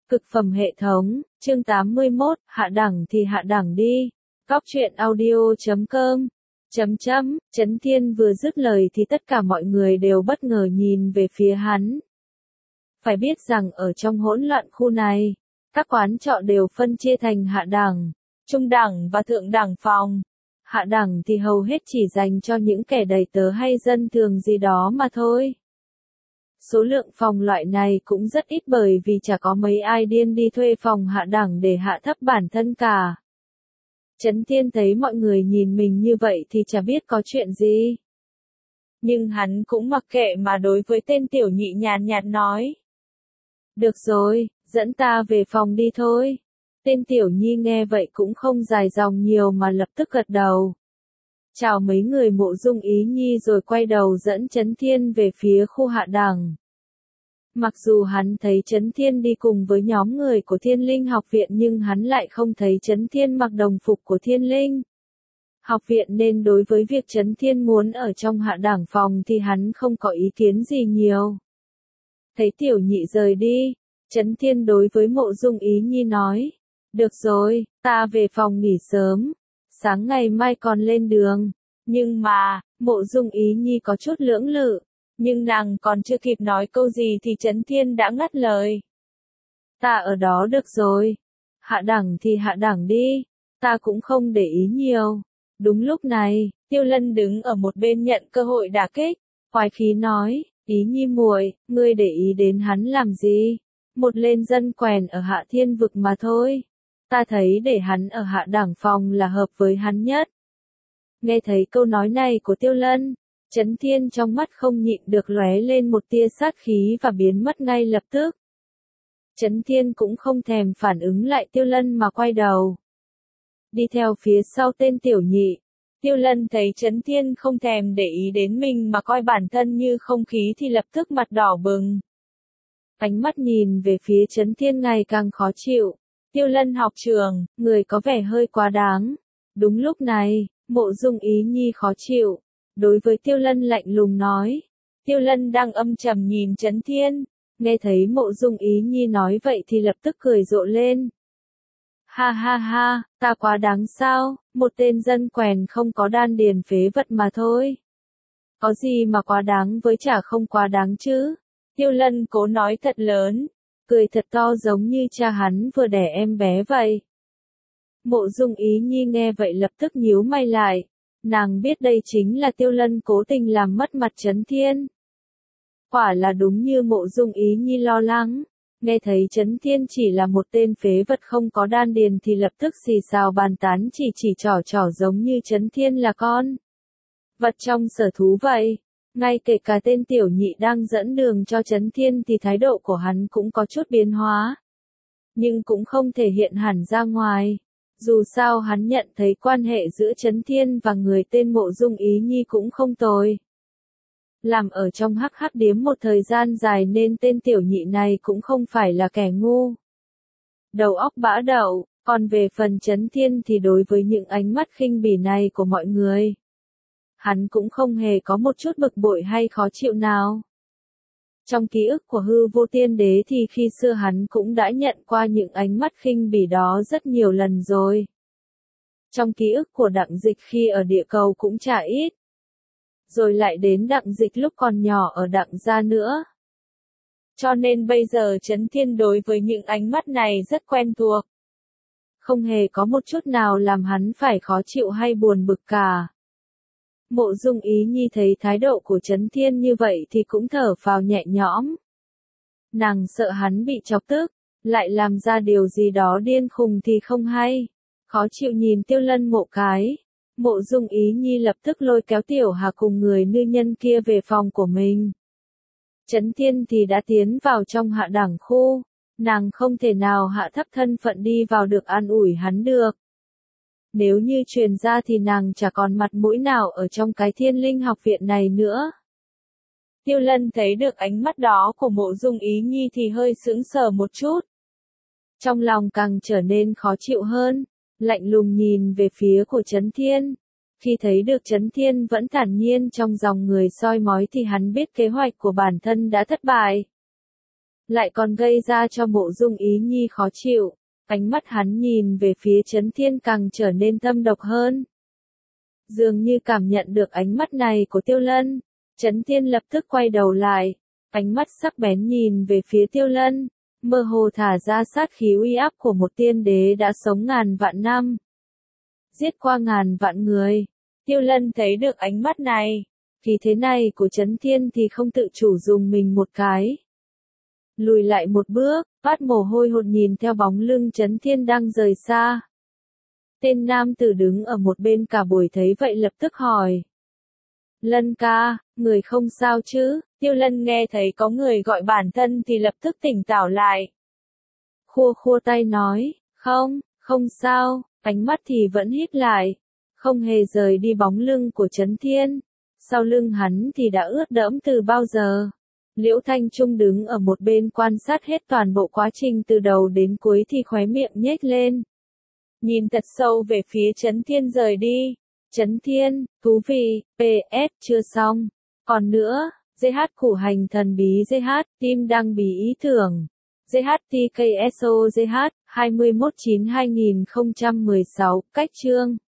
Cực phẩm hệ thống, chương 81, hạ đẳng thì hạ đẳng đi. Góc truyện audio.com. Chấn Thiên vừa dứt lời thì tất cả mọi người đều bất ngờ nhìn về phía hắn. Phải biết rằng ở trong hỗn loạn khu này, các quán trọ đều phân chia thành hạ đẳng, trung đẳng và thượng đẳng phòng. Hạ đẳng thì hầu hết chỉ dành cho những kẻ đầy tớ hay dân thường gì đó mà thôi. Số lượng phòng loại này cũng rất ít bởi vì chả có mấy ai điên đi thuê phòng hạ đẳng để hạ thấp bản thân cả. Chấn Thiên thấy mọi người nhìn mình như vậy thì chả biết có chuyện gì. Nhưng hắn cũng mặc kệ mà đối với tên tiểu nhị nhàn nhạt nói. Được rồi, dẫn ta về phòng đi thôi. Tên tiểu nhi nghe vậy cũng không dài dòng nhiều mà lập tức gật đầu. Chào mấy người Mộ Dung Ý Nhi rồi quay đầu dẫn Chấn Thiên về phía khu hạ đẳng. Mặc dù hắn thấy Chấn Thiên đi cùng với nhóm người của Thiên Linh học viện nhưng hắn lại không thấy Chấn Thiên mặc đồng phục của Thiên Linh học viện nên đối với việc Chấn Thiên muốn ở trong hạ đẳng phòng thì hắn không có ý kiến gì nhiều. Thấy tiểu nhị rời đi, Chấn Thiên đối với Mộ Dung Ý Nhi nói, được rồi, ta về phòng nghỉ sớm, sáng ngày mai còn lên đường. Nhưng mà, Mộ Dung Ý Nhi có chút lưỡng lự, nhưng nàng còn chưa kịp nói câu gì thì Chấn Thiên đã ngắt lời. Ta ở đó được rồi, hạ đẳng thì hạ đẳng đi, ta cũng không để ý nhiều. Đúng lúc này, Tiêu Lân đứng ở một bên nhận cơ hội đả kích, hoài khí nói, Ý Nhi muội, ngươi để ý đến hắn làm gì? Một lên dân quèn ở hạ thiên vực mà thôi. Ta thấy để hắn ở hạ đẳng phòng là hợp với hắn nhất. Nghe thấy câu nói này của Tiêu Lân, Chấn Thiên trong mắt không nhịn được lóe lên một tia sát khí và biến mất ngay lập tức. Chấn Thiên cũng không thèm phản ứng lại Tiêu Lân mà quay đầu. Đi theo phía sau tên tiểu nhị. Tiêu Lân thấy Chấn Thiên không thèm để ý đến mình mà coi bản thân như không khí thì lập tức mặt đỏ bừng. Ánh mắt nhìn về phía Chấn Thiên ngày càng khó chịu. Tiêu Lân học trường, người có vẻ hơi quá đáng. Đúng lúc này, Mộ Dung Ý Nhi khó chịu. Đối với Tiêu Lân lạnh lùng nói. Tiêu Lân đang âm trầm nhìn Chấn Thiên. Nghe thấy Mộ Dung Ý Nhi nói vậy thì lập tức cười rộ lên. Ha ha ha, ta quá đáng sao, một tên dân quèn không có đan điền phế vật mà thôi. Có gì mà quá đáng với chả không quá đáng chứ. Tiêu Lân cố nói thật lớn, cười thật to giống như cha hắn vừa đẻ em bé vậy. Mộ Dung Ý Nhi nghe vậy lập tức nhíu mày lại. Nàng biết đây chính là Tiêu Lân cố tình làm mất mặt Chấn Thiên. Quả là đúng như Mộ Dung Ý Nhi lo lắng. Nghe thấy Chấn Thiên chỉ là một tên phế vật không có đan điền thì lập tức xì xào bàn tán chỉ trỏ giống như Chấn Thiên là con vật trong sở thú vậy. Ngay kể cả tên tiểu nhị đang dẫn đường cho Chấn Thiên thì thái độ của hắn cũng có chút biến hóa. Nhưng cũng không thể hiện hẳn ra ngoài. Dù sao hắn nhận thấy quan hệ giữa Chấn Thiên và người tên Mộ Dung Ý Nhi cũng không tồi. Làm ở trong hắc hắc điếm một thời gian dài nên tên tiểu nhị này cũng không phải là kẻ ngu. Đầu óc bã đậu, còn về phần Chấn Thiên thì đối với những ánh mắt khinh bỉ này của mọi người, hắn cũng không hề có một chút bực bội hay khó chịu nào. Trong ký ức của Hư Vô Tiên Đế thì khi xưa hắn cũng đã nhận qua những ánh mắt khinh bỉ đó rất nhiều lần rồi. Trong ký ức của Đặng Dịch khi ở địa cầu cũng chả ít. Rồi lại đến Đặng Dịch lúc còn nhỏ ở Đặng gia nữa. Cho nên bây giờ Chấn Thiên đối với những ánh mắt này rất quen thuộc. Không hề có một chút nào làm hắn phải khó chịu hay buồn bực cả. Mộ Dung Ý Nhi thấy thái độ của Chấn Thiên như vậy thì cũng thở phào nhẹ nhõm. Nàng sợ hắn bị chọc tức, lại làm ra điều gì đó điên khùng thì không hay. Khó chịu nhìn Tiêu Lân một cái. Mộ Dung Ý Nhi lập tức lôi kéo Tiểu Hà cùng người nữ nhân kia về phòng của mình. Chấn Thiên thì đã tiến vào trong hạ đẳng khu, nàng không thể nào hạ thấp thân phận đi vào được an ủi hắn được. Nếu như truyền ra thì nàng chả còn mặt mũi nào ở trong cái Thiên Linh học viện này nữa. Tiêu Lân thấy được ánh mắt đó của Mộ Dung Ý Nhi thì hơi sững sờ một chút. Trong lòng càng trở nên khó chịu hơn. Lạnh lùng nhìn về phía của Chấn Thiên. Khi thấy được Chấn Thiên vẫn thản nhiên trong dòng người soi mói thì hắn biết kế hoạch của bản thân đã thất bại. lại còn gây ra cho Mộ Dung Ý Nhi khó chịu. Ánh mắt hắn nhìn về phía Chấn Thiên càng trở nên thâm độc hơn. Dường như cảm nhận được ánh mắt này của Tiêu Lân, Chấn Thiên lập tức quay đầu lại, ánh mắt sắc bén nhìn về phía Tiêu Lân, mơ hồ thả ra sát khí uy áp của một tiên đế đã sống ngàn vạn năm, giết qua ngàn vạn người. Tiêu Lân thấy được ánh mắt này, khí thế này của Chấn Thiên thì không tự chủ dùng mình một cái. Lùi lại một bước, phát mồ hôi hột nhìn theo bóng lưng Chấn Thiên đang rời xa. Tên nam tử đứng ở một bên cả buổi thấy vậy lập tức hỏi. Lân ca, người không sao chứ? Tiêu Lân nghe thấy có người gọi bản thân thì lập tức tỉnh táo lại. Khua khua tay nói, không sao, ánh mắt thì vẫn híp lại, không hề rời đi bóng lưng của Chấn Thiên. Sau lưng hắn thì đã ướt đẫm từ bao giờ. Liễu Thanh Trung đứng ở một bên quan sát hết toàn bộ quá trình từ đầu đến cuối thì khóe miệng nhếch lên. Nhìn thật sâu về phía Chấn Thiên rời đi. Chấn Thiên, thú vị, PS, chưa xong. Còn nữa, GH khủ hành thần bí GH, tim đăng bí ý tưởng. GHTKSO GH, 21/9/2016, cách chương.